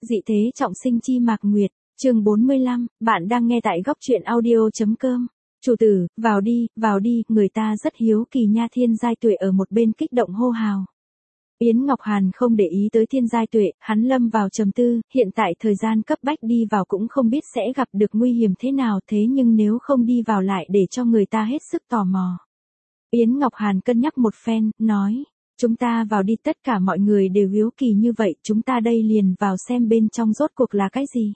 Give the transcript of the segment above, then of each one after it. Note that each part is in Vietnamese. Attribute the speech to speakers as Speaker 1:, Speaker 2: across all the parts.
Speaker 1: Dị thế trọng sinh chi Mạc Nguyệt, chương 45, bạn đang nghe tại góc truyện audio.com. Chủ tử, vào đi, người ta rất hiếu kỳ nha. Thiên Giai Tuệ ở một bên kích động hô hào. Yến Ngọc Hàn không để ý tới Thiên Giai Tuệ, hắn lâm vào trầm tư, hiện tại thời gian cấp bách đi vào cũng không biết sẽ gặp được nguy hiểm thế nào, thế nhưng nếu không đi vào lại để cho người ta hết sức tò mò. Yến Ngọc Hàn cân nhắc một phen, nói, chúng ta vào đi, tất cả mọi người đều hiếu kỳ như vậy, chúng ta đây liền vào xem bên trong rốt cuộc là cái gì.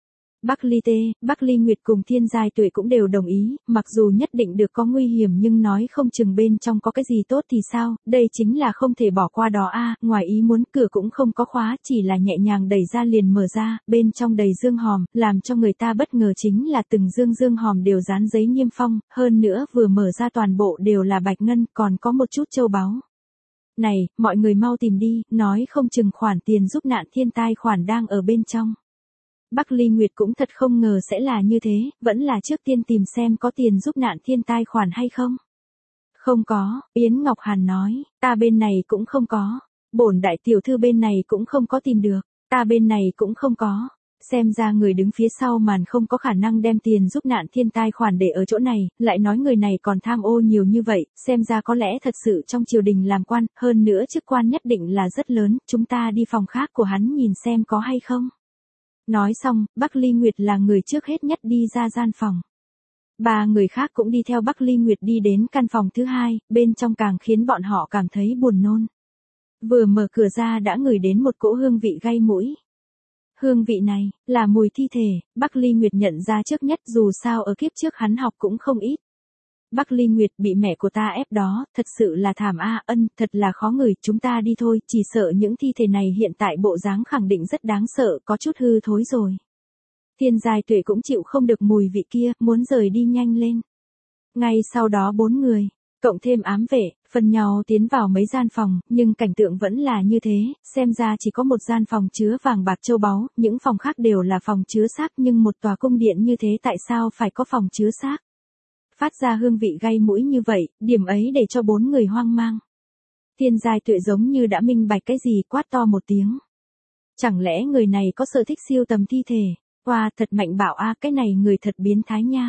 Speaker 1: Bắc Ly Nguyệt cùng Thiên Giai Tuệ cũng đều đồng ý, mặc dù nhất định được có nguy hiểm nhưng nói không chừng bên trong có cái gì tốt thì sao, đây chính là không thể bỏ qua đó a. Ngoài ý muốn cửa cũng không có khóa, chỉ là nhẹ nhàng đẩy ra liền mở ra, bên trong đầy dương hòm, làm cho người ta bất ngờ chính là từng dương hòm đều dán giấy niêm phong, hơn nữa vừa mở ra toàn bộ đều là bạch ngân, còn có một chút châu báu. Này, mọi người mau tìm đi, nói không chừng khoản tiền giúp nạn thiên tai khoản đang ở bên trong. Bắc Ly Nguyệt cũng thật không ngờ sẽ là như thế, vẫn là trước tiên tìm xem có tiền giúp nạn thiên tai khoản hay không. Không có, Yến Ngọc Hàn nói, ta bên này cũng không có, bổn đại tiểu thư bên này cũng không có tìm được, ta bên này cũng không có. Xem ra người đứng phía sau màn không có khả năng đem tiền giúp nạn thiên tai khoản để ở chỗ này, lại nói người này còn tham ô nhiều như vậy, xem ra có lẽ thật sự trong triều đình làm quan, hơn nữa chức quan nhất định là rất lớn, chúng ta đi phòng khác của hắn nhìn xem có hay không. Nói xong, Bắc Ly Nguyệt là người trước hết nhất đi ra gian phòng. Ba người khác cũng đi theo Bắc Ly Nguyệt đi đến căn phòng thứ hai, bên trong càng khiến bọn họ cảm thấy buồn nôn. Vừa mở cửa ra đã ngửi đến một cỗ hương vị gây mũi. Hương vị này, là mùi thi thể, Bắc Ly Nguyệt nhận ra trước nhất dù sao ở kiếp trước hắn học cũng không ít. Bắc Ly Nguyệt bị mẹ của ta ép đó, thật sự là thảm thật là khó ngửi, chúng ta đi thôi, chỉ sợ những thi thể này hiện tại bộ dáng khẳng định rất đáng sợ, có chút hư thối rồi. Thiên Giai Tuệ cũng chịu không được mùi vị kia, muốn rời đi nhanh lên. Ngay sau đó 4 người, cộng thêm ám vệ, phân nhau tiến vào mấy gian phòng, nhưng cảnh tượng vẫn là như thế, xem ra chỉ có một gian phòng chứa vàng bạc châu báu, những phòng khác đều là phòng chứa xác, nhưng một tòa cung điện như thế tại sao phải có phòng chứa xác? Phát ra hương vị gây mũi như vậy, điểm ấy để cho 4 người hoang mang. Thiên Giai Tuệ giống như đã minh bạch cái gì, quát to một tiếng. Chẳng lẽ người này có sở thích siêu tầm thi thể? Wow, thật mạnh bạo cái này người thật biến thái nha.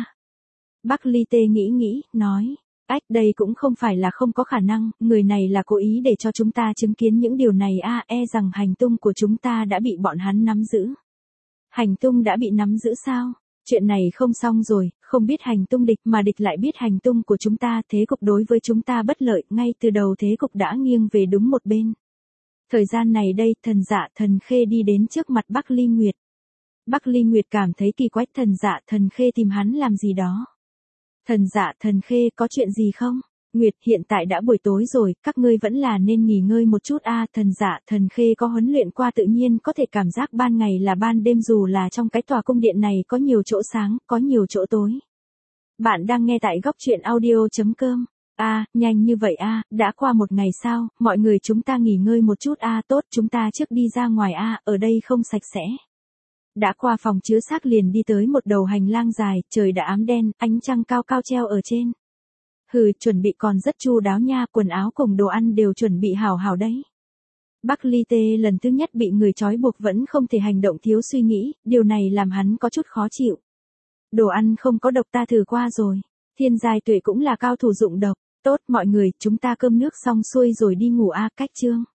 Speaker 1: Bắc Ly Tê nghĩ, nói, đây cũng không phải là không có khả năng, người này là cố ý để cho chúng ta chứng kiến những điều này e rằng hành tung của chúng ta đã bị bọn hắn nắm giữ. Hành tung đã bị nắm giữ sao? Chuyện này không xong rồi, không biết hành tung địch mà địch lại biết hành tung của chúng ta, thế cục đối với chúng ta bất lợi, ngay từ đầu thế cục đã nghiêng về đúng một bên. Thời gian này đây, Thần Dạ Thần Khê đi đến trước mặt Bắc Ly Nguyệt. Bắc Ly Nguyệt cảm thấy kỳ quái, Thần Dạ Thần Khê tìm hắn làm gì đó. Thần Dạ Thần Khê, có chuyện gì không? Nguyệt, hiện tại đã buổi tối rồi, các ngươi vẫn là nên nghỉ ngơi một chút Thần Dạ Thần Khê có huấn luyện qua tự nhiên có thể cảm giác ban ngày là ban đêm, dù là trong cái tòa cung điện này có nhiều chỗ sáng, có nhiều chỗ tối. Bạn đang nghe tại góc truyện audio.com. Nhanh như vậy đã qua một ngày sao, mọi người chúng ta nghỉ ngơi một chút tốt, chúng ta trước đi ra ngoài ở đây không sạch sẽ. Đã qua phòng chứa xác liền đi tới một đầu hành lang dài, trời đã ám đen, ánh trăng cao cao treo ở trên. Chuẩn bị còn rất chu đáo nha, quần áo cùng đồ ăn đều chuẩn bị hảo hảo đấy. Bắc Ly Tê lần thứ nhất bị người trói buộc vẫn không thể hành động thiếu suy nghĩ, điều này làm hắn có chút khó chịu. Đồ ăn không có độc, ta thử qua rồi. Thiên Giai Tuệ cũng là cao thủ dụng độc. Tốt mọi người, chúng ta cơm nước xong xuôi rồi đi ngủ cách chương.